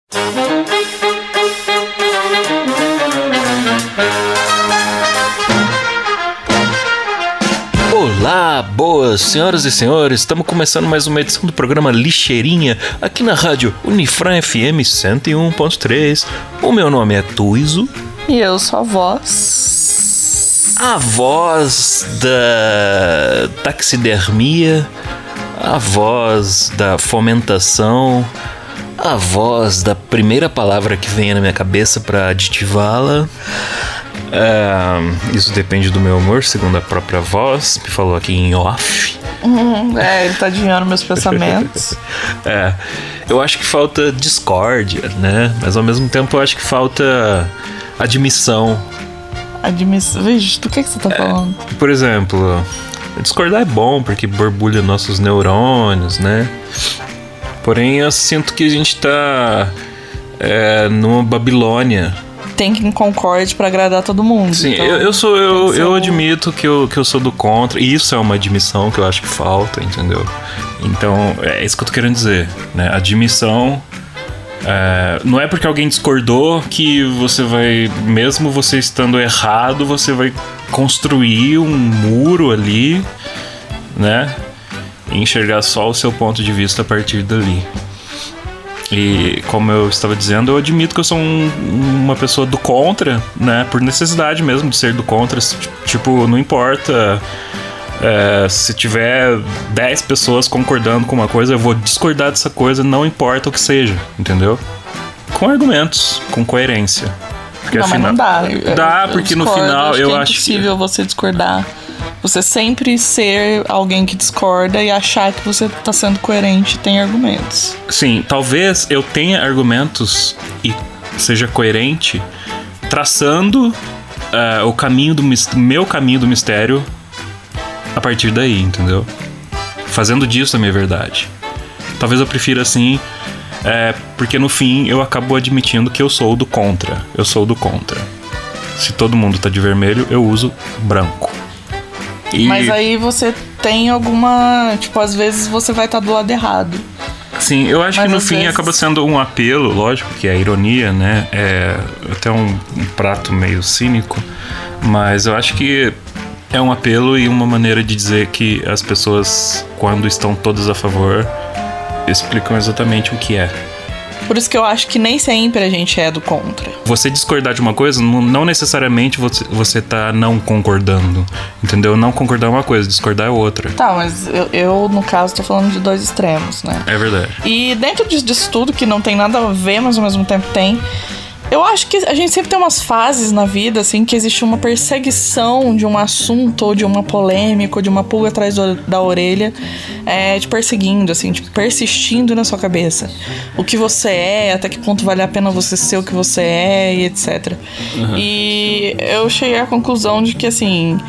Olá, boas senhoras e senhores, estamos começando mais uma edição do programa Lixeirinha aqui na rádio Unifran FM 101.3. O meu nome é Tuizo. E eu sou a voz. A voz da taxidermia, a voz da fomentação, a voz da primeira palavra que vem na minha cabeça para aditivá-la. Isso depende do meu humor, segundo a própria voz, me falou aqui em off. Ele tá adivinhando meus pensamentos. Eu acho que falta discórdia, né? Mas ao mesmo tempo eu acho que falta admissão. Vixe, do que você tá falando? Por exemplo, discordar é bom porque borbulha nossos neurônios, né? Porém eu sinto que a gente tá numa Babilônia. Tem que concorde pra agradar todo mundo. Sim, então, eu admito que eu sou do contra. E isso é uma admissão que eu acho que falta, entendeu? Então, é isso que eu tô querendo dizer, né? Admissão. Não é porque alguém discordou que você vai, mesmo você estando errado, você vai construir um muro ali, né? E enxergar só o seu ponto de vista a partir dali. E como eu estava dizendo, eu admito que eu sou uma pessoa do contra, né? Por necessidade mesmo de ser do contra. Tipo, não importa se tiver 10 pessoas concordando com uma coisa, eu vou discordar dessa coisa, não importa o que seja, entendeu? Com argumentos, com coerência. Porque não, afinal, mas não dá. Dá, porque no final eu acho que é impossível você discordar. Você sempre ser alguém que discorda e achar que você tá sendo coerente e tem argumentos. Sim, talvez eu tenha argumentos e seja coerente traçando o caminho meu caminho do mistério a partir daí, entendeu? Fazendo disso a minha verdade. Talvez eu prefira assim, porque no fim eu acabo admitindo que eu sou do contra. Eu sou do contra. Se todo mundo tá de vermelho, eu uso branco. Mas aí você tem alguma... Tipo, às vezes você vai estar do lado errado. Sim, eu acho que no fim acaba sendo um apelo, lógico que é ironia, né? É até um prato meio cínico, mas eu acho que é um apelo e uma maneira de dizer que as pessoas, quando estão todas a favor, explicam exatamente o que é. Por isso que eu acho que nem sempre a gente é do contra. Você discordar de uma coisa, não necessariamente você tá não concordando, entendeu? Não concordar é uma coisa, discordar é outra. Tá, mas eu no caso, tô falando de dois extremos, né? É verdade. E dentro disso tudo, que não tem nada a ver, mas ao mesmo tempo tem... Eu acho que a gente sempre tem umas fases na vida, assim, que existe uma perseguição de um assunto, ou de uma polêmica, ou de uma pulga atrás da orelha, te perseguindo, assim, tipo, persistindo na sua cabeça. O que você é, até que ponto vale a pena você ser o que você é, e etc. Uhum. E eu cheguei à conclusão de que, assim...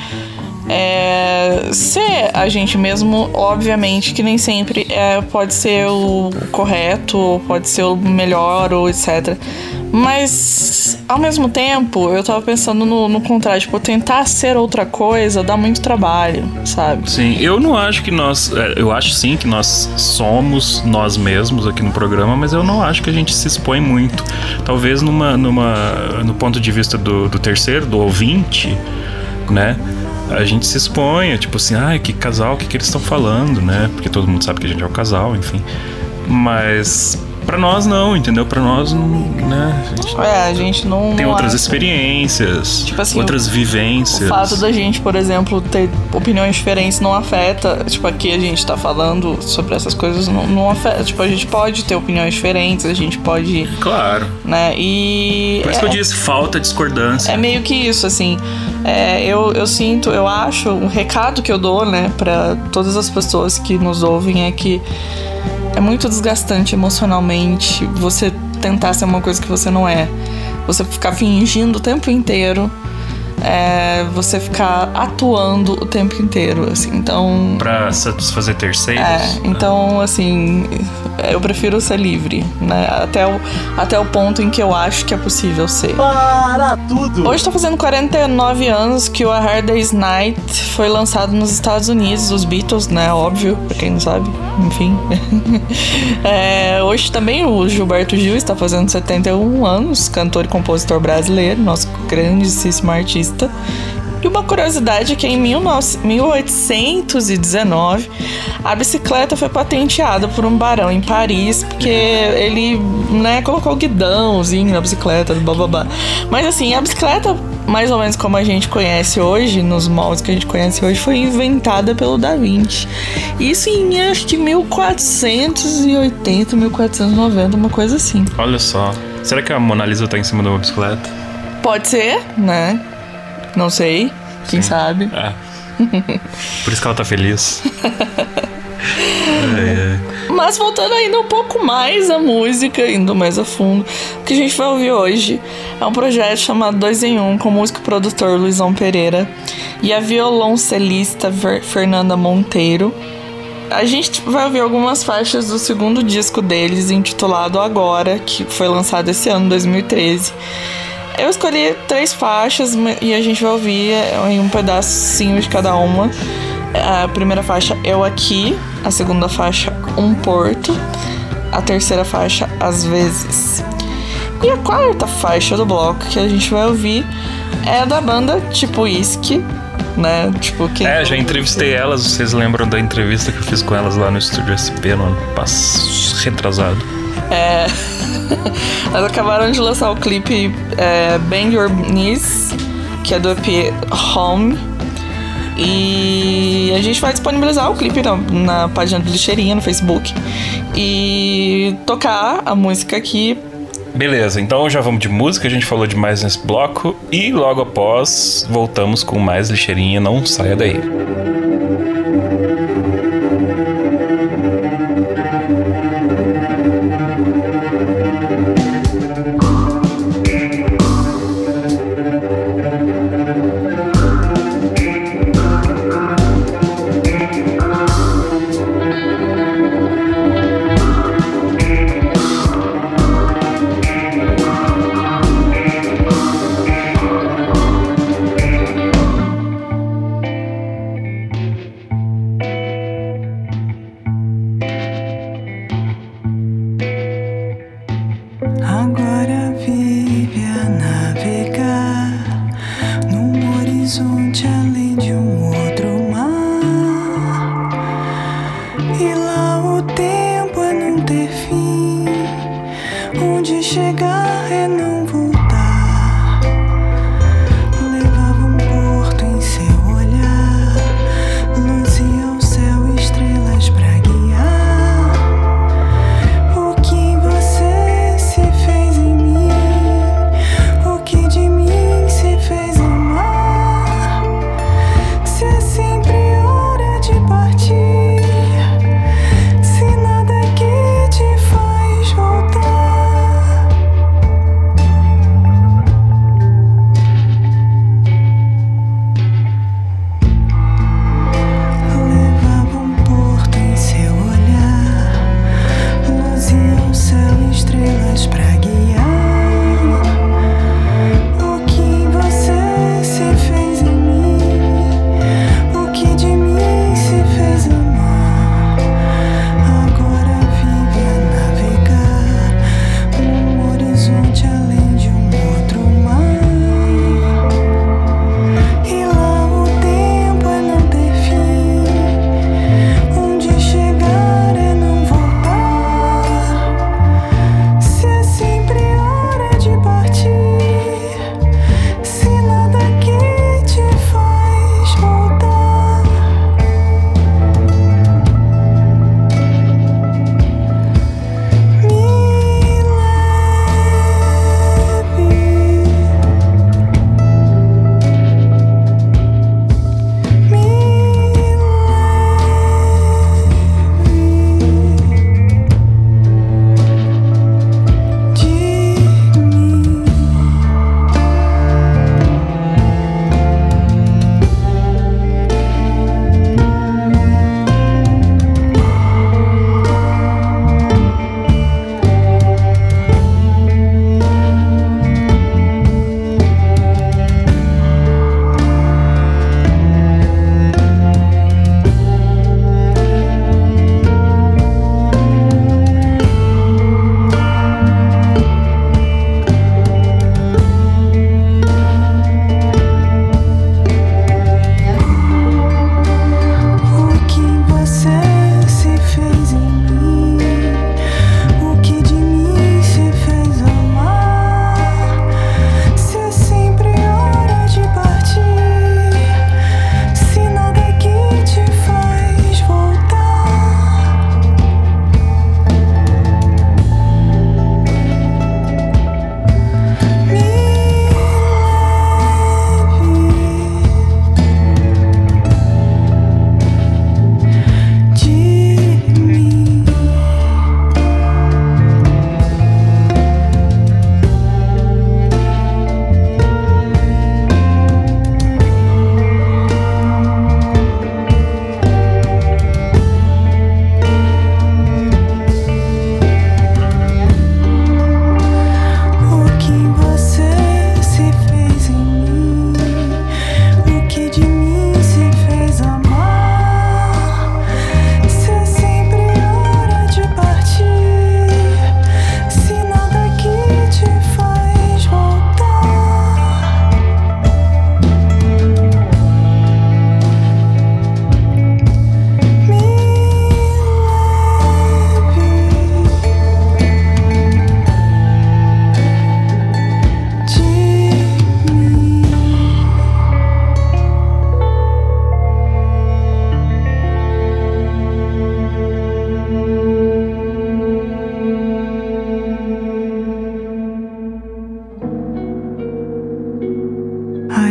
ser a gente mesmo, obviamente que nem sempre pode ser o correto, ou pode ser o melhor, ou etc. Mas, ao mesmo tempo, eu tava pensando no contrário, tipo, tentar ser outra coisa dá muito trabalho, sabe? Sim, eu não acho que eu acho sim que nós somos nós mesmos aqui no programa, mas eu não acho que a gente se expõe muito. Talvez no ponto de vista do terceiro, do ouvinte, né? A gente se exponha, tipo assim, que casal, o que eles estão falando, né? Porque todo mundo sabe que a gente é um casal, enfim. Mas pra nós não, entendeu? Pra nós, né? A gente não... Tem outras experiências, tipo assim, outras vivências. O fato da gente, por exemplo, ter opiniões diferentes não afeta... Tipo, aqui a gente tá falando sobre essas coisas, não afeta. Tipo, a gente pode ter opiniões diferentes, a gente pode... Claro. Né? E... Por isso que eu disse, falta discordância. É meio que isso, assim... Eu sinto, eu acho, um recado que eu dou, né, pra todas as pessoas que nos ouvem é que é muito desgastante emocionalmente você tentar ser uma coisa que você não é. Você ficar fingindo o tempo inteiro você ficar atuando o tempo inteiro, assim, então... Pra satisfazer terceiros? Então, assim, eu prefiro ser livre, né, até o ponto em que eu acho que é possível ser. Para tudo! Hoje tá fazendo 49 anos que o A Hard Day's Night foi lançado nos Estados Unidos, os Beatles, né, óbvio, pra quem não sabe, enfim. Hoje também o Gilberto Gil está fazendo 71 anos, cantor e compositor brasileiro, nosso grandíssimo artista. E uma curiosidade é que em 1819 a bicicleta foi patenteada por um barão em Paris, porque ele, né, colocou o guidãozinho na bicicleta, bababá. Mas assim, a bicicleta, mais ou menos como a gente conhece hoje, nos moldes que a gente conhece hoje, foi inventada pelo Da Vinci. Isso em, acho que 1480, 1490, uma coisa assim. Olha só. Será que a Mona Lisa tá em cima de uma bicicleta? Pode ser, né? Não sei, quem sabe. Por isso que ela tá feliz. Mas voltando ainda um pouco mais à música, indo mais a fundo, o que a gente vai ouvir hoje é um projeto chamado 2 em 1, com o músico e produtor Luizão Pereira e a violoncelista Fernanda Monteiro. A gente vai ouvir algumas faixas do segundo disco deles, intitulado Agora, que foi lançado esse ano, 2013. Eu escolhi 3 faixas e a gente vai ouvir em um pedacinho de cada uma. A primeira faixa, Eu Aqui. A segunda faixa, Um Porto. A terceira faixa, Às Vezes. E a quarta faixa do bloco que a gente vai ouvir é da banda Tipo Whisky, né? Tipo, quem já entrevistei elas. Vocês lembram da entrevista que eu fiz com elas lá no Estúdio SP no ano retrasado? Elas acabaram de lançar o clipe Bend Your Knees, que é do EP Home. E a gente vai disponibilizar o clipe na página do Lixeirinha, no Facebook, e tocar a música aqui. Beleza, então já vamos de música. A gente falou demais nesse bloco. E logo após voltamos com mais Lixeirinha. Não saia daí.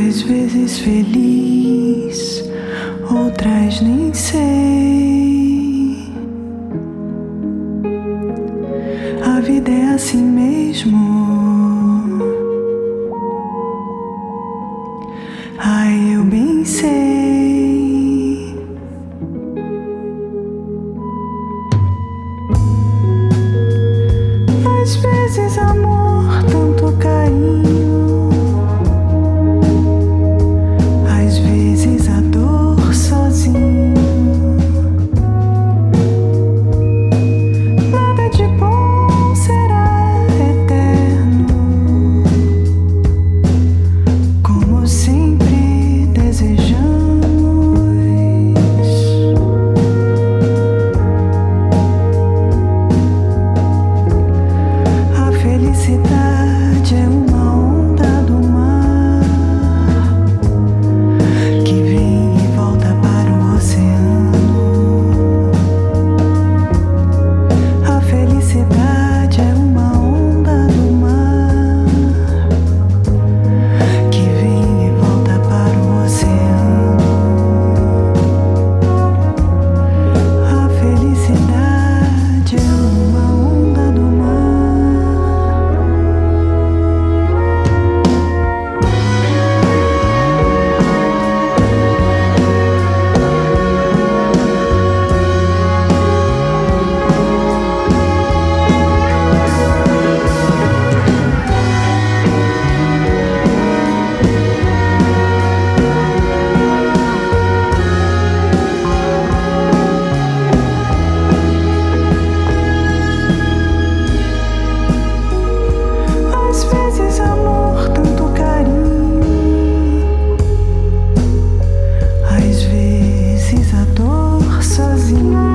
Às vezes feliz, outras nem sei. A vida é assim mesmo. Ai, eu bem sei. Às vezes amor, tanto carinho. Às vezes a dor sozinho. Nada de bom será eterno, como sempre desejamos. A felicidade é uma onda do mar que vem e volta para o oceano. A felicidade é uma onda do mar que vem e volta para o oceano. A felicidade é uma onda do mar. Às vezes amor, tanto carinho. Às vezes a dor sozinho.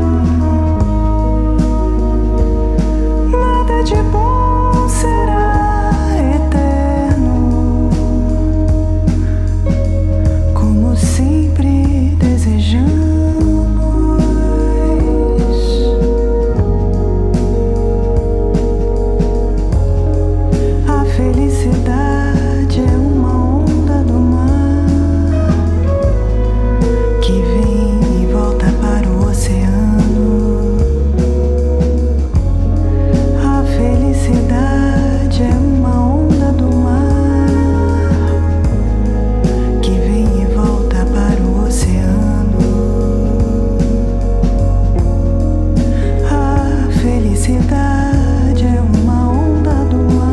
Nada de bom será eterno, como sempre desejamos. A felicidade é uma onda do mar que vem e volta para o oceano. A felicidade é uma onda do mar que vem e volta para o oceano. A felicidade é uma onda do mar.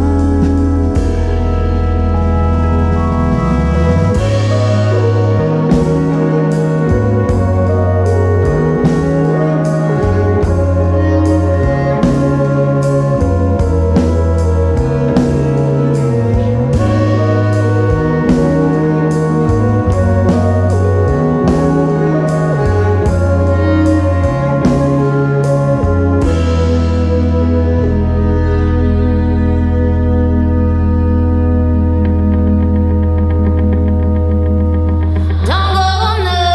Don't go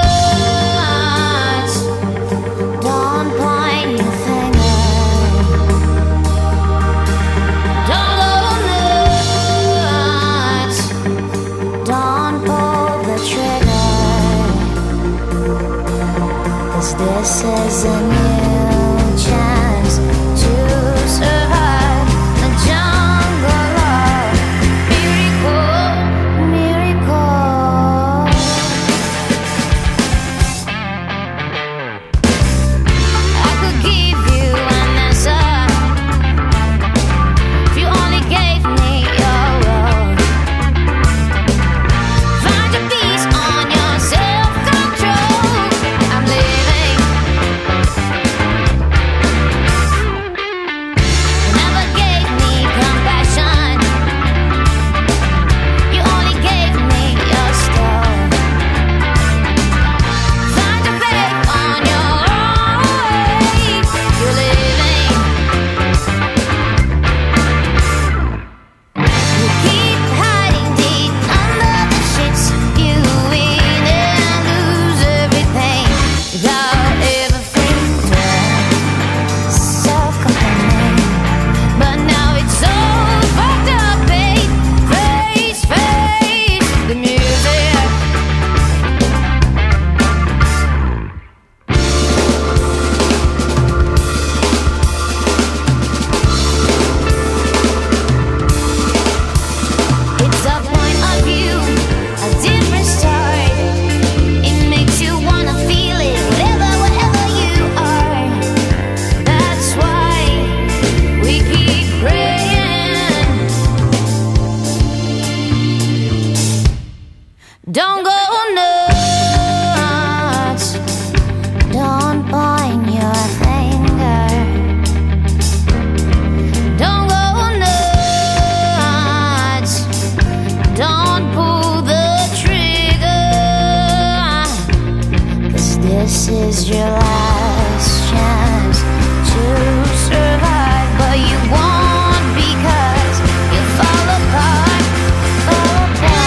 nuts. Don't point your finger. Don't go nuts. Don't pull the trigger. 'Cause this is a new chance to survive the jungle of miracle, miracle. I could give you an answer if you only gave me your word. Find your peace on your self-control. I'm living this is your last chance to survive, but you won't because you fall apart, fall apart.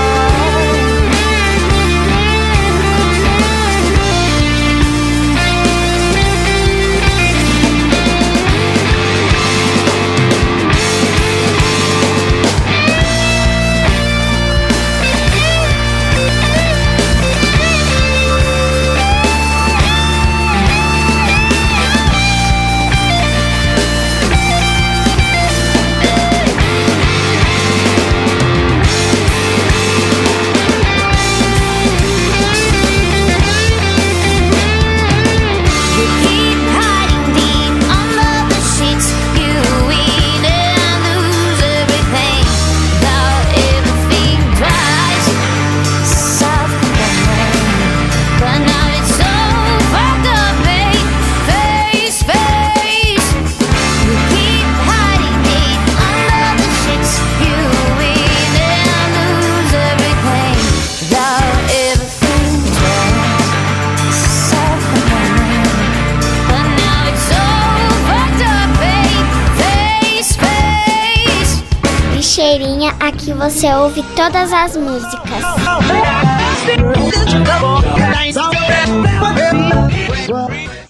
Cheirinha, aqui você ouve todas as músicas. Double.